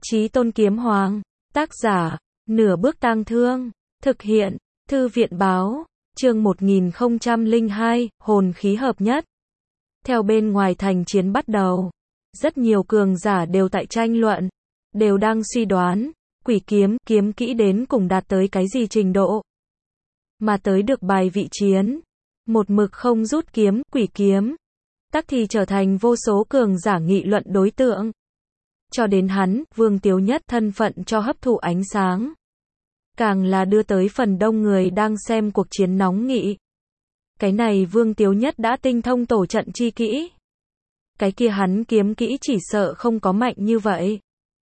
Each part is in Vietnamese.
Chí Tôn Kiếm Hoàng, tác giả, Nửa Bước Tang Thương, thực hiện, Thư viện báo, chương 1002, hồn khí hợp nhất. Theo bên ngoài thành chiến bắt đầu, rất nhiều cường giả đều tại tranh luận, đều đang suy đoán, quỷ kiếm, kiếm kỹ đến cùng đạt tới cái gì trình độ. Mà tới được bài vị chiến, một mực không rút kiếm, quỷ kiếm, tắc thì trở thành vô số cường giả nghị luận đối tượng. Cho đến hắn, Vương Tiếu Nhất thân phận cho hấp thụ ánh sáng. Càng là đưa tới phần đông người đang xem cuộc chiến nóng nghị. Cái này Vương Tiếu Nhất đã tinh thông tổ trận chi kỹ. Cái kia hắn kiếm kỹ chỉ sợ không có mạnh như vậy.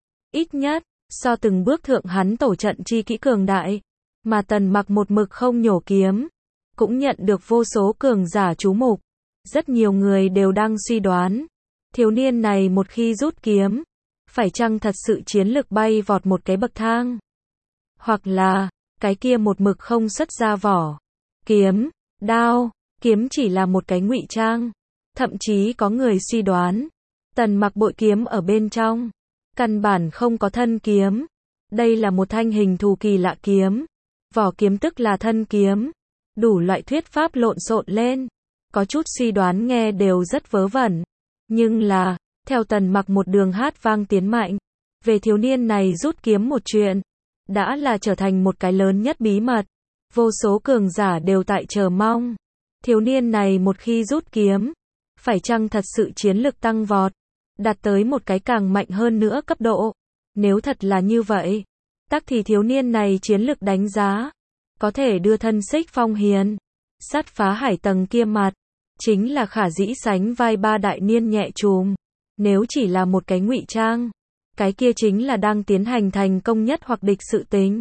Ít nhất, so từng bước thượng hắn tổ trận chi kỹ cường đại, mà Tần Mặc một mực không nhổ kiếm, cũng nhận được vô số cường giả chú mục. Rất nhiều người đều đang suy đoán, thiếu niên này một khi rút kiếm, phải chăng thật sự chiến lực bay vọt một cái bậc thang? Hoặc là, cái kia một mực không xuất ra vỏ. Kiếm, đao, kiếm chỉ là một cái ngụy trang. Thậm chí có người suy đoán, Tần Mặc bội kiếm ở bên trong, căn bản không có thân kiếm. Đây là một thanh hình thù kỳ lạ kiếm. Vỏ kiếm tức là thân kiếm. Đủ loại thuyết pháp lộn xộn lên. Có chút suy đoán nghe đều rất vớ vẩn. Nhưng là, theo Tần Mặc một đường hát vang tiến mạnh, về thiếu niên này rút kiếm một chuyện, đã là trở thành một cái lớn nhất bí mật. Vô số cường giả đều tại chờ mong. Thiếu niên này một khi rút kiếm, phải chăng thật sự chiến lực tăng vọt, đạt tới một cái càng mạnh hơn nữa cấp độ. Nếu thật là như vậy, tắc thì thiếu niên này chiến lực đánh giá, có thể đưa thân Xích Phong Hiền, sát phá hải tầng kia mặt, chính là khả dĩ sánh vai ba đại niên nhẹ trùm. Nếu chỉ là một cái ngụy trang, cái kia chính là đang tiến hành thành công nhất hoặc địch sự tính.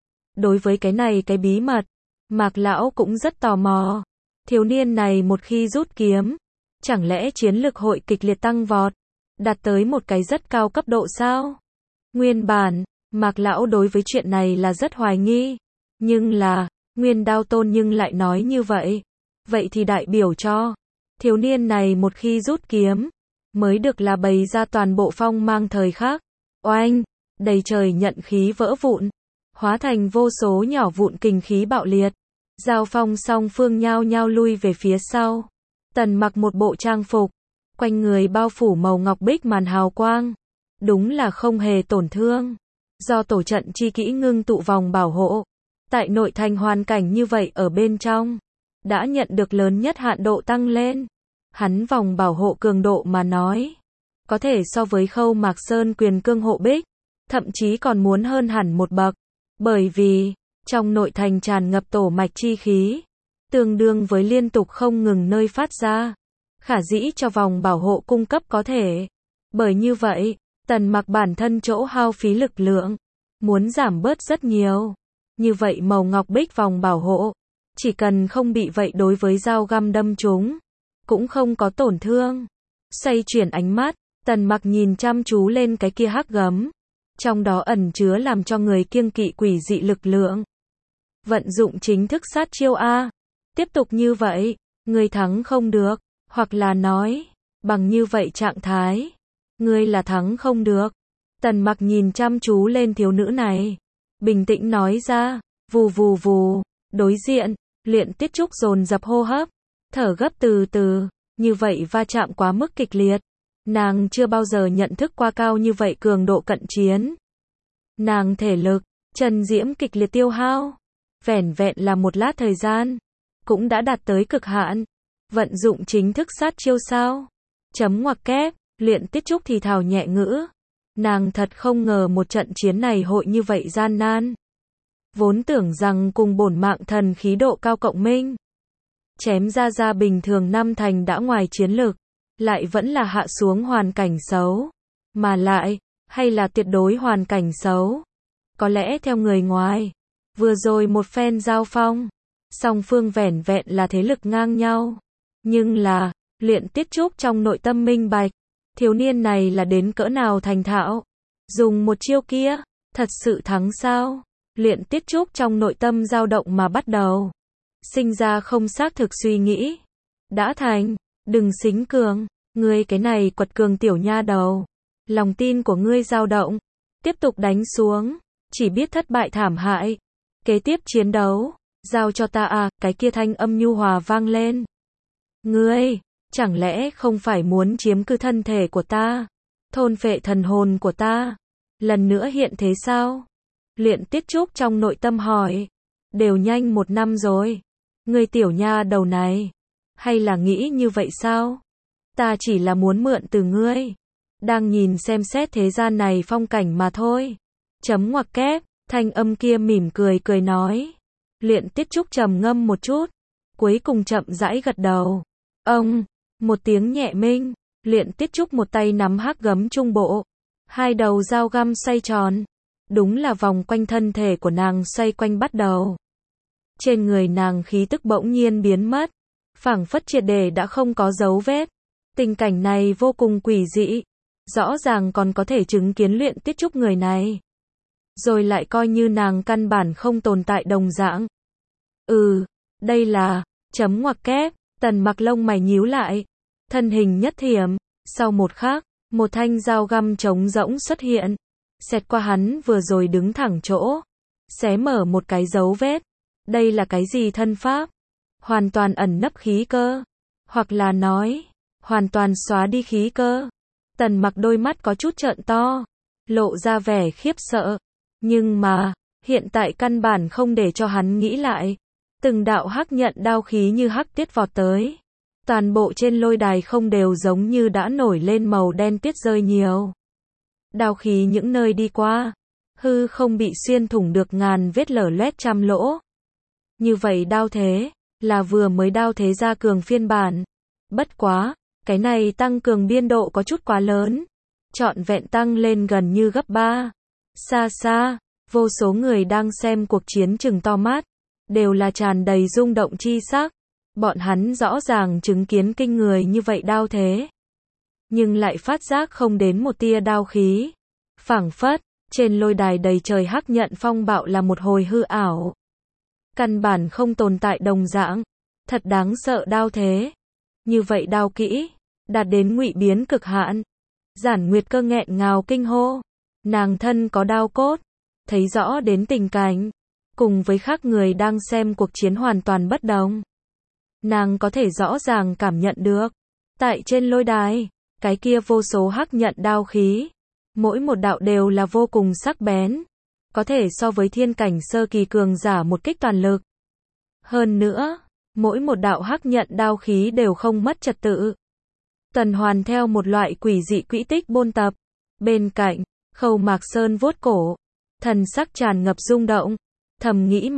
Đối với cái này cái bí mật, Mạc Lão cũng rất tò mò. Thiếu niên này một khi rút kiếm, chẳng lẽ chiến lực hội kịch liệt tăng vọt, đạt tới một cái rất cao cấp độ sao? Nguyên bản, Mạc Lão đối với chuyện này là rất hoài nghi. Nhưng là, Nguyên Đao Tôn nhưng lại nói như vậy. Vậy thì đại biểu cho, thiếu niên này một khi rút kiếm, mới được là bày ra toàn bộ phong mang thời khắc. Oanh, đầy trời nhận khí vỡ vụn, hóa thành vô số nhỏ vụn kình khí bạo liệt. Giao phong song phương nhao nhao lui về phía sau. Tần Mặc một bộ trang phục, quanh người bao phủ màu ngọc bích màn hào quang. Đúng là không hề tổn thương. Do tổ trận chi kỹ ngưng tụ vòng bảo hộ. Tại nội thành hoàn cảnh như vậy ở bên trong, đã nhận được lớn nhất hạn độ tăng lên. Hắn vòng bảo hộ cường độ mà nói, có thể so với Khâu Mạc Sơn quyền cương hộ bích, thậm chí còn muốn hơn hẳn một bậc. Bởi vì, trong nội thành tràn ngập tổ mạch chi khí, tương đương với liên tục không ngừng nơi phát ra, khả dĩ cho vòng bảo hộ cung cấp có thể. Bởi như vậy, Tần Mặc bản thân chỗ hao phí lực lượng, muốn giảm bớt rất nhiều. Như vậy màu ngọc bích vòng bảo hộ, chỉ cần không bị vậy đối với dao găm đâm trúng, cũng không có tổn thương. Xoay chuyển ánh mắt, Tần Mặc nhìn chăm chú lên cái kia hắc gấm. Trong đó ẩn chứa làm cho người kiêng kỵ quỷ dị lực lượng. Vận dụng chính thức sát chiêu A. Tiếp tục như vậy, ngươi thắng không được. Hoặc là nói, bằng như vậy trạng thái, ngươi là thắng không được. Tần Mặc nhìn chăm chú lên thiếu nữ này. Bình tĩnh nói ra, vù vù vù. Đối diện, Luyện Tiết Trúc dồn dập hô hấp. Thở gấp từ từ, như vậy va chạm quá mức kịch liệt. Nàng chưa bao giờ nhận thức qua cao như vậy cường độ cận chiến. Nàng thể lực, chân diễm kịch liệt tiêu hao. Vẻn vẹn là một lát thời gian, cũng đã đạt tới cực hạn. Vận dụng chính thức sát chiêu sao? Chấm ngoặc kép, Luyện Tiết Trúc thì thào nhẹ ngữ. Nàng thật không ngờ một trận chiến này hội như vậy gian nan. Vốn tưởng rằng cùng bổn mạng thần khí độ cao cộng minh, chém ra bình thường năm thành đã ngoài chiến lực, lại vẫn là hạ xuống hoàn cảnh xấu. Mà lại, hay là tuyệt đối hoàn cảnh xấu. Có lẽ theo người ngoài, vừa rồi một phen giao phong, song phương vẻn vẹn là thế lực ngang nhau. Nhưng là, Luyện Tiết Trúc trong nội tâm minh bạch, thiếu niên này là đến cỡ nào thành thạo. Dùng một chiêu kia, thật sự thắng sao? Luyện Tiết Trúc trong nội tâm dao động mà bắt đầu sinh ra không xác thực suy nghĩ. Đã thành, đừng xính cường, ngươi cái này quật cường tiểu nha đầu. Lòng tin của ngươi dao động, tiếp tục đánh xuống, chỉ biết thất bại thảm hại. Kế tiếp chiến đấu, giao cho ta à, cái kia thanh âm nhu hòa vang lên. Ngươi, chẳng lẽ không phải muốn chiếm cứ thân thể của ta, thôn phệ thần hồn của ta, lần nữa hiện thế sao? Luyện Tiết Trúc trong nội tâm hỏi, đều nhanh 1 năm rồi, ngươi tiểu nha đầu này, hay là nghĩ như vậy sao? Ta chỉ là muốn mượn từ ngươi, đang nhìn xem xét thế gian này phong cảnh mà thôi. Chấm ngoặc kép, thanh âm kia mỉm cười cười nói. Luyện Tiết Trúc trầm ngâm một chút, cuối cùng chậm rãi gật đầu. Ông, một tiếng nhẹ minh, Luyện Tiết Trúc một tay nắm hắc gấm trung bộ, hai đầu dao găm xoay tròn, đúng là vòng quanh thân thể của nàng xoay quanh bắt đầu. Trên người nàng khí tức bỗng nhiên biến mất, phảng phất triệt để đã không có dấu vết. Tình cảnh này vô cùng quỷ dị, rõ ràng còn có thể chứng kiến Luyện Tiết Trúc người này, rồi lại coi như nàng căn bản không tồn tại đồng dạng. Đây là, chấm ngoặc kép, Tần Mặc lông mày nhíu lại, thân hình nhất thiểm, sau một khắc, một thanh dao găm trống rỗng xuất hiện, xẹt qua hắn vừa rồi đứng thẳng chỗ, xé mở một cái dấu vết. Đây là cái gì thân pháp? Hoàn toàn ẩn nấp khí cơ, hoặc là nói, hoàn toàn xóa đi khí cơ. Tần Mặc đôi mắt có chút trợn to, lộ ra vẻ khiếp sợ, nhưng mà, hiện tại căn bản không để cho hắn nghĩ lại. Từng đạo hắc nhận đao khí như hắc tiết vọt tới. Toàn bộ trên lôi đài không đều giống như đã nổi lên màu đen tiết rơi nhiều. Đao khí những nơi đi qua, hư không bị xuyên thủng được ngàn vết lở loét trăm lỗ. Như vậy đao thế, là vừa mới đao thế gia cường phiên bản. Bất quá, cái này tăng cường biên độ có chút quá lớn. Trọn vẹn tăng lên gần như gấp 3. Xa xa, vô số người đang xem cuộc chiến trừng to mắt, đều là tràn đầy rung động chi sắc. Bọn hắn rõ ràng chứng kiến kinh người như vậy đao thế, nhưng lại phát giác không đến một tia đao khí. Phảng phất, trên lôi đài đầy trời hắc nhận phong bạo là một hồi hư ảo. Căn bản không tồn tại đồng dạng. Thật đáng sợ đao thế. Như vậy đao kỹ, đạt đến ngụy biến cực hạn. Giản Nguyệt Cơ nghẹn ngào kinh hô. Nàng thân có đao cốt, thấy rõ đến tình cảnh, cùng với khác người đang xem cuộc chiến hoàn toàn bất đồng. Nàng có thể rõ ràng cảm nhận được, tại trên lôi đài, cái kia vô số hắc nhận đao khí, mỗi một đạo đều là vô cùng sắc bén, có thể so với thiên cảnh sơ kỳ cường giả một kích toàn lực. Hơn nữa, mỗi một đạo hắc nhận đao khí đều không mất trật tự, tuần hoàn theo một loại quỷ dị quỹ tích bôn tập. Bên cạnh, Khâu Mạc Sơn vuốt cổ, thần sắc tràn ngập rung động, thầm nghĩ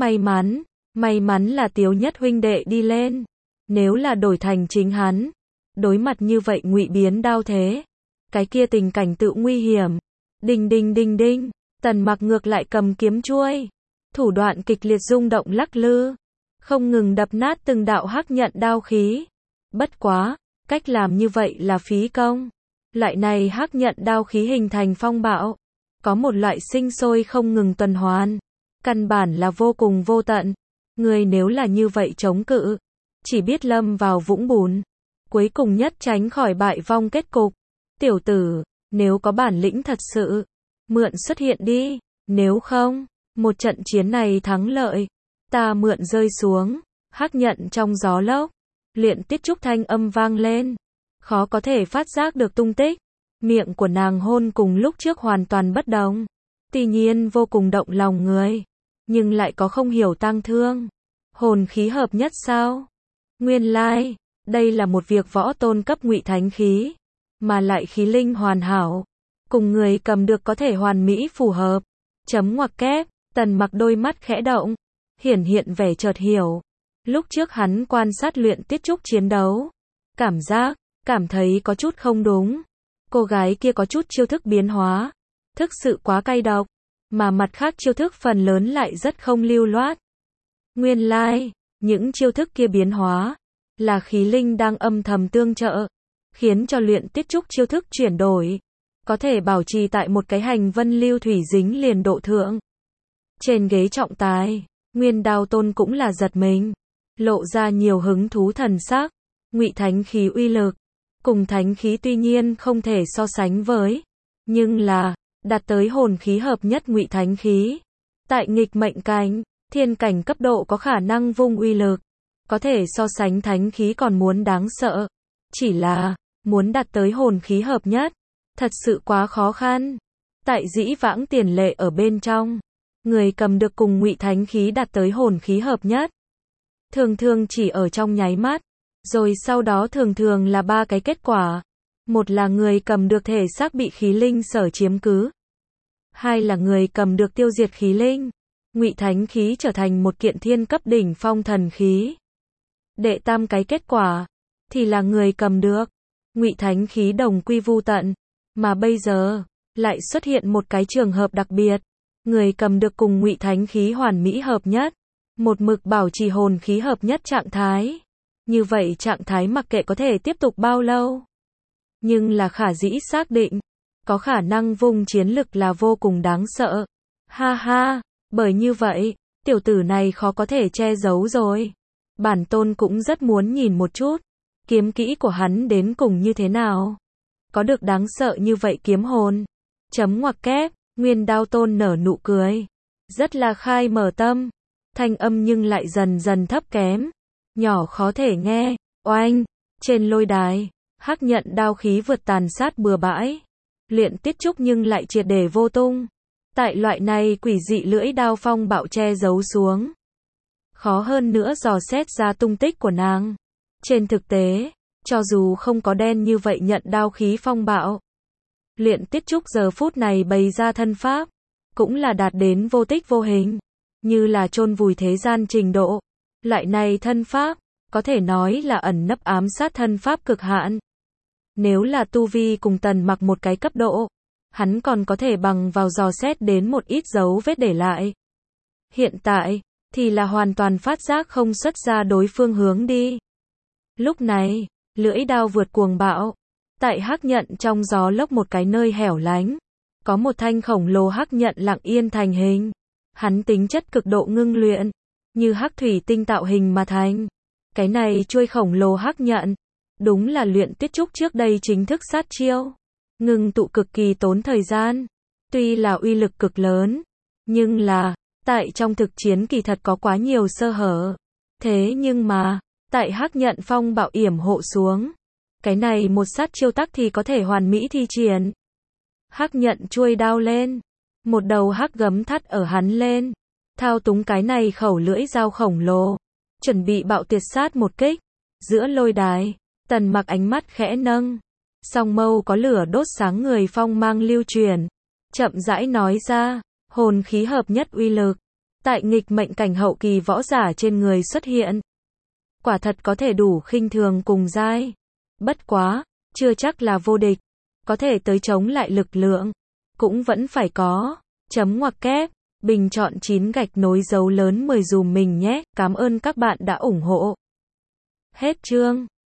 may mắn là Tiếu Nhất huynh đệ đi lên, nếu là đổi thành chính hắn, đối mặt như vậy ngụy biến đao thế, cái kia tình cảnh tự nguy hiểm. Đinh đinh đinh đinh, Tần Mặc ngược lại cầm kiếm chuôi, thủ đoạn kịch liệt rung động lắc lư, không ngừng đập nát từng đạo hắc nhận đao khí. Bất quá, cách làm như vậy là phí công. Loại này hắc nhận đao khí hình thành phong bạo, có một loại sinh sôi không ngừng tuần hoàn, căn bản là vô cùng vô tận. Người nếu là như vậy chống cự, chỉ biết lâm vào vũng bùn, cuối cùng nhất tránh khỏi bại vong kết cục. Tiểu tử, nếu có bản lĩnh thật sự, mượn xuất hiện đi, nếu không, một trận chiến này thắng lợi, ta mượn rơi xuống. Hắc nhận trong gió lốc, Luyện Tiết Trúc thanh âm vang lên, khó có thể phát giác được tung tích. Miệng của nàng hôn cùng lúc trước hoàn toàn bất đồng, tuy nhiên vô cùng động lòng người, nhưng lại có không hiểu tang thương. Hồn khí hợp nhất sao? Nguyên lai, đây là một việc võ tôn cấp ngụy thánh khí, mà lại khí linh hoàn hảo, cùng người cầm được có thể hoàn mỹ phù hợp. Chấm ngoặc kép, Tần Mặc đôi mắt khẽ động, hiển hiện vẻ chợt hiểu. Lúc trước hắn quan sát Luyện Tiết Trúc chiến đấu, cảm thấy có chút không đúng. Cô gái kia có chút chiêu thức biến hóa, thực sự quá cay độc, mà mặt khác chiêu thức phần lớn lại rất không lưu loát. Nguyên lai, những chiêu thức kia biến hóa, là khí linh đang âm thầm tương trợ, khiến cho Luyện Tiết Trúc chiêu thức chuyển đổi, có thể bảo trì tại một cái hành vân lưu thủy dính liền độ thượng. Trên ghế trọng tài, Nguyên Đao Tôn cũng là giật mình, lộ ra nhiều hứng thú thần sắc. Ngụy thánh khí uy lực, cùng thánh khí tuy nhiên không thể so sánh với, nhưng là, đạt tới hồn khí hợp nhất ngụy thánh khí. Tại nghịch mệnh cảnh, thiên cảnh cấp độ có khả năng vung uy lực, có thể so sánh thánh khí còn muốn đáng sợ. Chỉ là, muốn đạt tới hồn khí hợp nhất, thật sự quá khó khăn. Tại dĩ vãng tiền lệ ở bên trong, người cầm được cùng ngụy thánh khí đạt tới hồn khí hợp nhất. Thường thường chỉ ở trong nháy mắt, rồi sau đó thường thường là ba cái kết quả. Một là người cầm được thể xác bị khí linh sở chiếm cứ. Hai là người cầm được tiêu diệt khí linh. Ngụy thánh khí trở thành một kiện thiên cấp đỉnh phong thần khí. Đệ tam cái kết quả, thì là người cầm được ngụy thánh khí đồng quy vu tận. Mà bây giờ, lại xuất hiện một cái trường hợp đặc biệt. Người cầm được cùng ngụy thánh khí hoàn mỹ hợp nhất. Một mực bảo trì hồn khí hợp nhất trạng thái. Như vậy trạng thái mặc kệ có thể tiếp tục bao lâu. Nhưng là khả dĩ xác định, có khả năng vung chiến lực là vô cùng đáng sợ. Ha ha, bởi như vậy, tiểu tử này khó có thể che giấu rồi. Bản tôn cũng rất muốn nhìn một chút, kiếm kỹ của hắn đến cùng như thế nào. Có được đáng sợ như vậy kiếm hồn. Chấm ngoặc kép, Nguyên Đao Tôn nở nụ cười. Rất là khai mở tâm. Thanh âm nhưng lại dần dần thấp kém. Nhỏ khó thể nghe. Oanh, trên lôi đài, Hắc Nhận đao khí vượt tàn sát bừa bãi. Luyện Tiết Trúc nhưng lại triệt để vô tung. Tại loại này quỷ dị lưỡi đao phong bạo che giấu xuống. Khó hơn nữa dò xét ra tung tích của nàng. Trên thực tế, cho dù không có đen như vậy nhận đao khí phong bạo. Luyện Tiết Trúc giờ phút này bày ra thân pháp. Cũng là đạt đến vô tích vô hình. Như là chôn vùi thế gian trình độ. Loại này thân pháp, có thể nói là ẩn nấp ám sát thân pháp cực hạn. Nếu là tu vi cùng Tần Mặc một cái cấp độ, hắn còn có thể bằng vào dò xét đến một ít dấu vết để lại. Hiện tại, thì là hoàn toàn phát giác không xuất ra đối phương hướng đi. Lúc này, lưỡi đao vượt cuồng bạo. Tại Hắc Nhận trong gió lốc một cái nơi hẻo lánh. Có một thanh khổng lồ Hắc Nhận lặng yên thành hình. Hắn tính chất cực độ ngưng luyện. Như hắc thủy tinh tạo hình mà thành. Cái này chuôi khổng lồ Hắc Nhận. Đúng là Luyện Tiết Trúc trước đây chính thức sát chiêu. Ngưng tụ cực kỳ tốn thời gian. Tuy là uy lực cực lớn. Nhưng là, tại trong thực chiến kỳ thật có quá nhiều sơ hở. Thế nhưng mà, tại Hắc Nhận phong bạo yểm hộ xuống. Cái này một sát chiêu tắc thì có thể hoàn mỹ thi triển. Hắc Nhận chuôi đao lên. Một đầu hắc gấm thắt ở hắn lên. Thao túng cái này khẩu lưỡi dao khổng lồ. Chuẩn bị bạo tuyệt sát một kích. Giữa lôi đài, Tần Mặc ánh mắt khẽ nâng. Song mâu có lửa đốt sáng người phong mang lưu truyền. Chậm rãi nói ra, hồn khí hợp nhất uy lực. Tại nghịch mệnh cảnh hậu kỳ võ giả trên người xuất hiện. Quả thật có thể đủ khinh thường cùng giai. Bất quá, chưa chắc là vô địch. Có thể tới chống lại lực lượng. Cũng vẫn phải có. Chấm ngoặc kép. Bình chọn 9 gạch nối dấu lớn 10 dùm mình nhé. Cảm ơn các bạn đã ủng hộ. Hết chương.